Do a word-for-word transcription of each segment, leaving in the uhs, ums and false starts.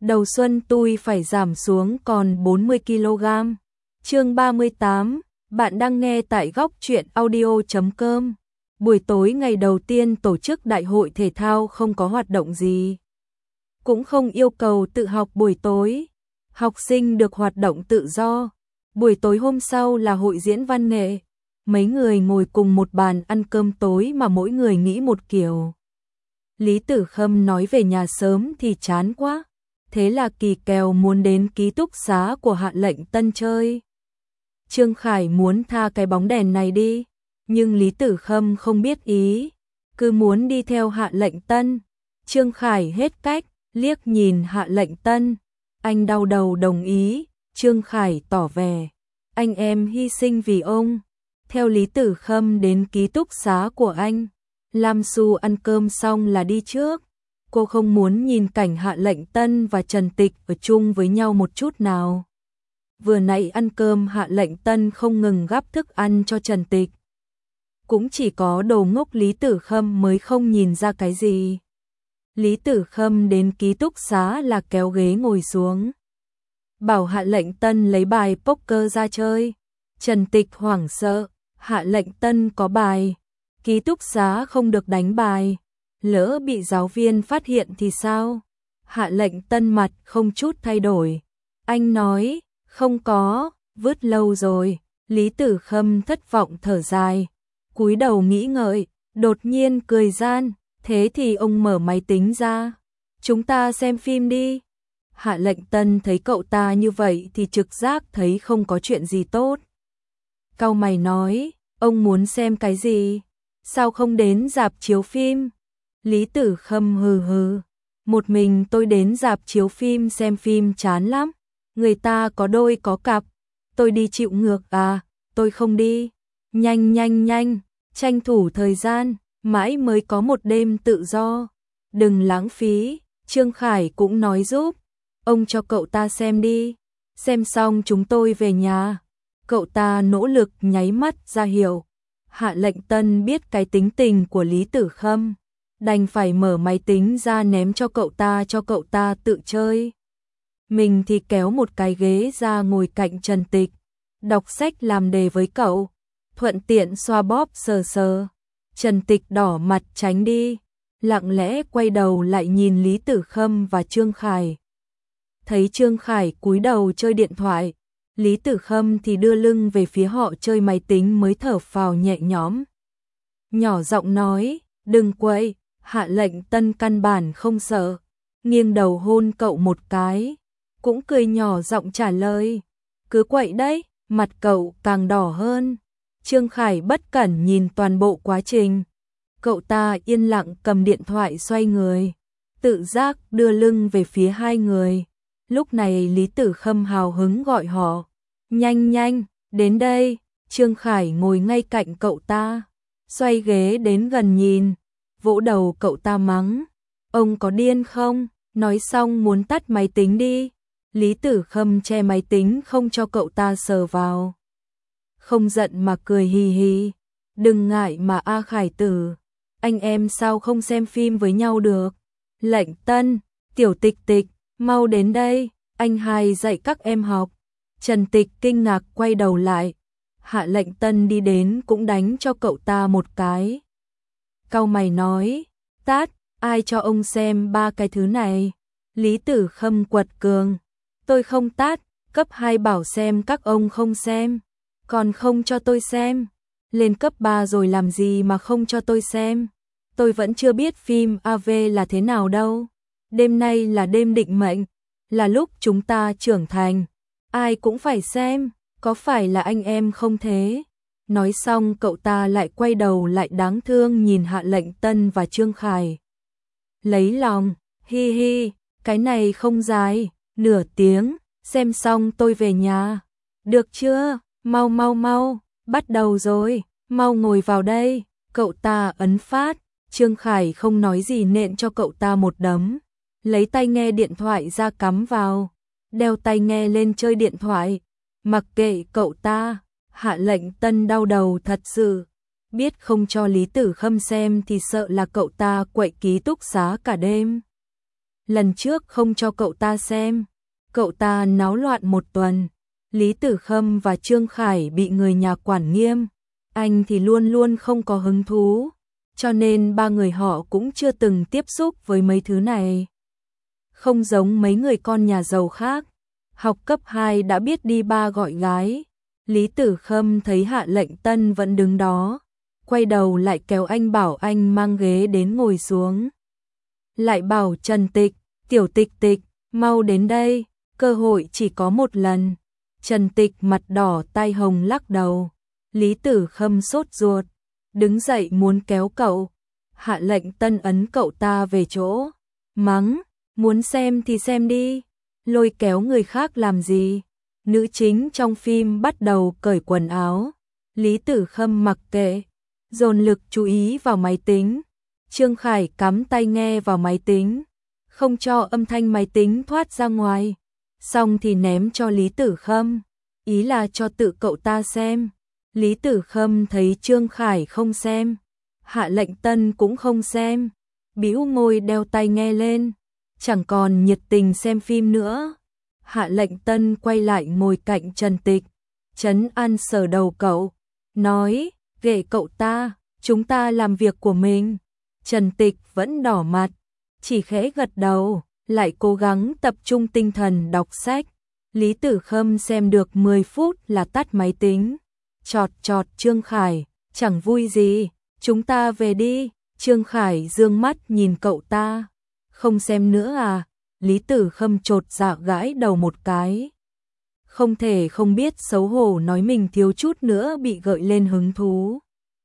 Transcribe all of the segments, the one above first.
đầu xuân tôi phải giảm xuống còn bốn mươi ki lô gam. Chương ba mươi tám, bạn đang nghe tại góc truyện audio chấm com. Buổi tối ngày đầu tiên tổ chức đại hội thể thao không có hoạt động gì. Cũng không yêu cầu tự học buổi tối. Học sinh được hoạt động tự do. Buổi tối hôm sau là hội diễn văn nghệ. Mấy người ngồi cùng một bàn ăn cơm tối mà mỗi người nghĩ một kiểu. Lý Tử Khâm nói về nhà sớm thì chán quá. Thế là kỳ kèo muốn đến ký túc xá của Hạ Lệnh Tân chơi. Trương Khải muốn tha cái bóng đèn này đi, nhưng Lý Tử Khâm không biết ý, cứ muốn đi theo Hạ Lệnh Tân. Trương Khải hết cách, liếc nhìn Hạ Lệnh Tân, anh đau đầu đồng ý. Trương Khải tỏ vẻ, anh em hy sinh vì ông, theo Lý Tử Khâm đến ký túc xá của anh. Lam Xu ăn cơm xong là đi trước. Cô không muốn nhìn cảnh Hạ Lệnh Tân và Trần Tịch ở chung với nhau một chút nào. Vừa nãy ăn cơm Hạ Lệnh Tân không ngừng gắp thức ăn cho Trần Tịch. Cũng chỉ có đồ ngốc Lý Tử Khâm mới không nhìn ra cái gì. Lý Tử Khâm đến ký túc xá là kéo ghế ngồi xuống. Bảo Hạ Lệnh Tân lấy bài poker ra chơi. Trần Tịch hoảng sợ, Hạ Lệnh Tân có bài. Ký túc xá không được đánh bài. Lỡ bị giáo viên phát hiện thì sao? Hạ Lệnh Tân mặt không chút thay đổi. Anh nói, không có, vứt lâu rồi. Lý Tử Khâm thất vọng thở dài, cúi đầu nghĩ ngợi, đột nhiên cười gian. Thế thì ông mở máy tính ra. Chúng ta xem phim đi. Hạ Lệnh Tân thấy cậu ta như vậy thì trực giác thấy không có chuyện gì tốt. Cau mày nói, ông muốn xem cái gì? Sao không đến rạp chiếu phim? Lý Tử Khâm hừ hừ, một mình tôi đến rạp chiếu phim xem phim chán lắm. Người ta có đôi có cặp, tôi đi chịu ngược à, tôi không đi. Nhanh nhanh nhanh, tranh thủ thời gian, mãi mới có một đêm tự do. Đừng lãng phí, Trương Khải cũng nói giúp. Ông cho cậu ta xem đi, xem xong chúng tôi về nhà. Cậu ta nỗ lực nháy mắt ra hiệu. Hạ Lệnh Tân biết cái tính tình của Lý Tử Khâm, đành phải mở máy tính ra ném cho cậu ta cho cậu ta tự chơi. Mình thì kéo một cái ghế ra ngồi cạnh Trần Tịch, đọc sách làm đề với cậu, thuận tiện xoa bóp sờ sờ. Trần Tịch đỏ mặt tránh đi, lặng lẽ quay đầu lại nhìn Lý Tử Khâm và Trương Khải. Thấy Trương Khải cúi đầu chơi điện thoại, Lý Tử Khâm thì đưa lưng về phía họ chơi máy tính mới thở phào nhẹ nhõm. Nhỏ giọng nói, đừng quậy. Hạ Lệnh Tân căn bản không sợ, nghiêng đầu hôn cậu một cái, cũng cười nhỏ giọng trả lời, cứ quậy đấy. Mặt cậu càng đỏ hơn. Trương Khải bất cẩn nhìn toàn bộ quá trình. Cậu ta yên lặng cầm điện thoại xoay người, tự giác đưa lưng về phía hai người. Lúc này Lý Tử Khâm hào hứng gọi họ, nhanh nhanh, đến đây. Trương Khải ngồi ngay cạnh cậu ta, xoay ghế đến gần nhìn, vỗ đầu cậu ta mắng, ông có điên không? Nói xong muốn tắt máy tính đi. Lý Tử Khâm che máy tính không cho cậu ta sờ vào. Không giận mà cười hì hì, đừng ngại mà A Khải tử, anh em sao không xem phim với nhau được? Lệnh Tân, Tiểu Tịch Tịch, mau đến đây, anh hai dạy các em học. Trần Tịch kinh ngạc quay đầu lại, Hạ Lệnh Tân đi đến cũng đánh cho cậu ta một cái. Cau mày nói, tát, ai cho ông xem ba cái thứ này? Lý Tử Khâm quật cường, tôi không tát, cấp hai bảo xem các ông không xem, còn không cho tôi xem. Lên cấp ba rồi làm gì mà không cho tôi xem? Tôi vẫn chưa biết phim a vê là thế nào đâu. Đêm nay là đêm định mệnh, là lúc chúng ta trưởng thành, ai cũng phải xem, có phải là anh em không thế? Nói xong cậu ta lại quay đầu lại đáng thương nhìn Hạ Lệnh Tân và Trương Khải. Lấy lòng, hi hi, cái này không dài, nửa tiếng, xem xong tôi về nhà. Được chưa? Mau mau mau, bắt đầu rồi, mau ngồi vào đây. Cậu ta ấn phát, Trương Khải không nói gì nện cho cậu ta một đấm. Lấy tai nghe điện thoại ra cắm vào, đeo tai nghe lên chơi điện thoại. Mặc kệ cậu ta, Hạ Lệnh Tân đau đầu thật sự. Biết không cho Lý Tử Khâm xem thì sợ là cậu ta quậy ký túc xá cả đêm. lần trước không cho cậu ta xem, cậu ta náo loạn một tuần. Lý Tử Khâm và Trương Khải bị người nhà quản nghiêm, anh thì luôn luôn không có hứng thú, cho nên ba người họ cũng chưa từng tiếp xúc với mấy thứ này. Không giống mấy người con nhà giàu khác, học cấp hai đã biết đi ba gọi gái. Lý Tử Khâm thấy Hạ Lệnh Tân vẫn đứng đó, quay đầu lại kéo anh bảo anh mang ghế đến ngồi xuống. Lại bảo Trần Tịch, Tiểu Tịch Tịch, mau đến đây, cơ hội chỉ có một lần. Trần Tịch mặt đỏ tai hồng lắc đầu. Lý Tử Khâm sốt ruột, đứng dậy muốn kéo cậu. Hạ Lệnh Tân ấn cậu ta về chỗ, mắng, muốn xem thì xem đi, lôi kéo người khác làm gì. Nữ chính trong phim bắt đầu cởi quần áo, Lý Tử Khâm mặc kệ, dồn lực chú ý vào máy tính. Trương Khải cắm tai nghe vào máy tính, không cho âm thanh máy tính thoát ra ngoài, xong thì ném cho Lý Tử Khâm, ý là cho tự cậu ta xem. Lý Tử Khâm thấy Trương Khải không xem, Hạ Lệnh Tân cũng không xem, bĩu môi đeo tai nghe lên, chẳng còn nhiệt tình xem phim nữa. Hạ Lệnh Tân quay lại ngồi cạnh Trần Tịch, trấn an sờ đầu cậu, nói, ghệ cậu ta, chúng ta làm việc của mình. Trần Tịch vẫn đỏ mặt, chỉ khẽ gật đầu, lại cố gắng tập trung tinh thần đọc sách. Lý Tử Khâm xem được mười phút là tắt máy tính, chọt chọt Trương Khải, chẳng vui gì, chúng ta về đi. Trương Khải dương mắt nhìn cậu ta, không xem nữa à? Lý Tử Khâm chột dạ gãi đầu một cái. Không thể không biết xấu hổ nói mình thiếu chút nữa bị gợi lên hứng thú.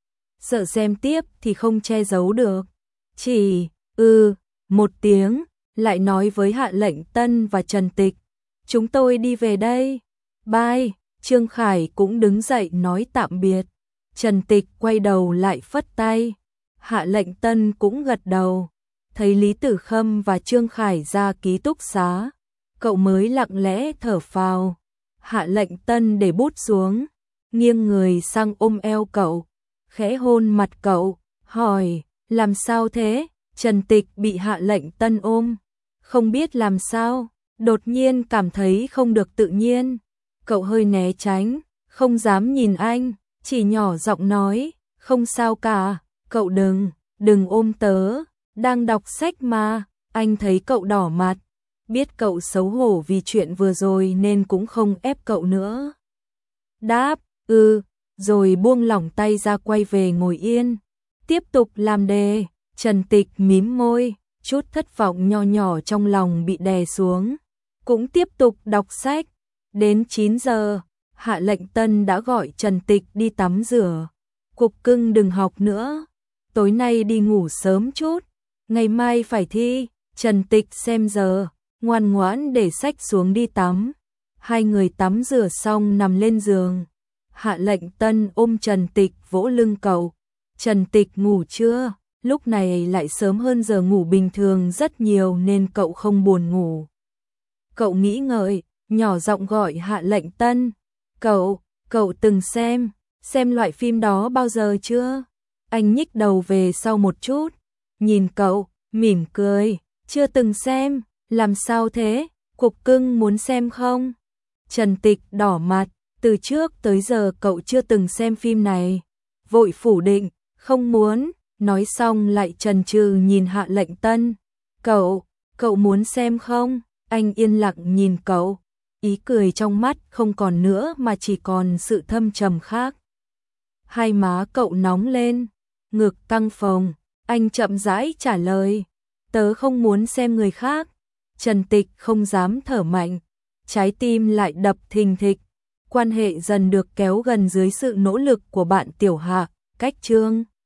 Sợ xem tiếp thì không che giấu được. Chỉ, ừ, một tiếng, lại nói với Hạ Lệnh Tân và Trần Tịch. Chúng tôi đi về đây. Bye. Trương Khải cũng đứng dậy nói tạm biệt. Trần Tịch quay đầu lại phất tay. Hạ Lệnh Tân cũng gật đầu. Thấy Lý Tử Khâm và Trương Khải ra ký túc xá, cậu mới lặng lẽ thở phào. Hạ Lệnh Tân để bút xuống, nghiêng người sang ôm eo cậu, khẽ hôn mặt cậu, hỏi, làm sao thế? Trần Tịch bị Hạ Lệnh Tân ôm, không biết làm sao, đột nhiên cảm thấy không được tự nhiên. Cậu hơi né tránh, không dám nhìn anh, chỉ nhỏ giọng nói, không sao cả, cậu đừng, đừng ôm tớ. Đang đọc sách mà. Anh thấy cậu đỏ mặt, biết cậu xấu hổ vì chuyện vừa rồi nên cũng không ép cậu nữa. Đáp, ừ, rồi buông lỏng tay ra quay về ngồi yên. Tiếp tục làm đề. Trần Tịch mím môi, chút thất vọng nho nhỏ trong lòng bị đè xuống. Cũng tiếp tục đọc sách. Đến chín giờ, Hạ Lệnh Tân đã gọi Trần Tịch đi tắm rửa. Cục cưng đừng học nữa, tối nay đi ngủ sớm chút, ngày mai phải thi. Trần Tịch xem giờ, ngoan ngoãn để sách xuống đi tắm. Hai người tắm rửa xong nằm lên giường. Hạ Lệnh Tân ôm Trần Tịch vỗ lưng cậu. Trần Tịch ngủ chưa? Lúc này lại sớm hơn giờ ngủ bình thường rất nhiều nên cậu không buồn ngủ. Cậu nghĩ ngợi, nhỏ giọng gọi Hạ Lệnh Tân. Cậu, cậu từng xem, xem loại phim đó bao giờ chưa? Anh nhích đầu về sau một chút, nhìn cậu, mỉm cười. Chưa từng xem, làm sao thế? Cục cưng muốn xem không? Trần Tịch đỏ mặt, từ trước tới giờ cậu chưa từng xem phim này. Vội phủ định, không muốn, nói xong lại chần chừ nhìn Hạ Lệnh Tân. Cậu, cậu muốn xem không? Anh yên lặng nhìn cậu, ý cười trong mắt không còn nữa mà chỉ còn sự thâm trầm khác. Hai má cậu nóng lên, ngực căng phồng, anh chậm rãi trả lời. Tớ không muốn xem người khác. Trần Tịch không dám thở mạnh, trái tim lại đập thình thịch. Quan hệ dần được kéo gần dưới sự nỗ lực của bạn Tiểu Hạ, cách Trương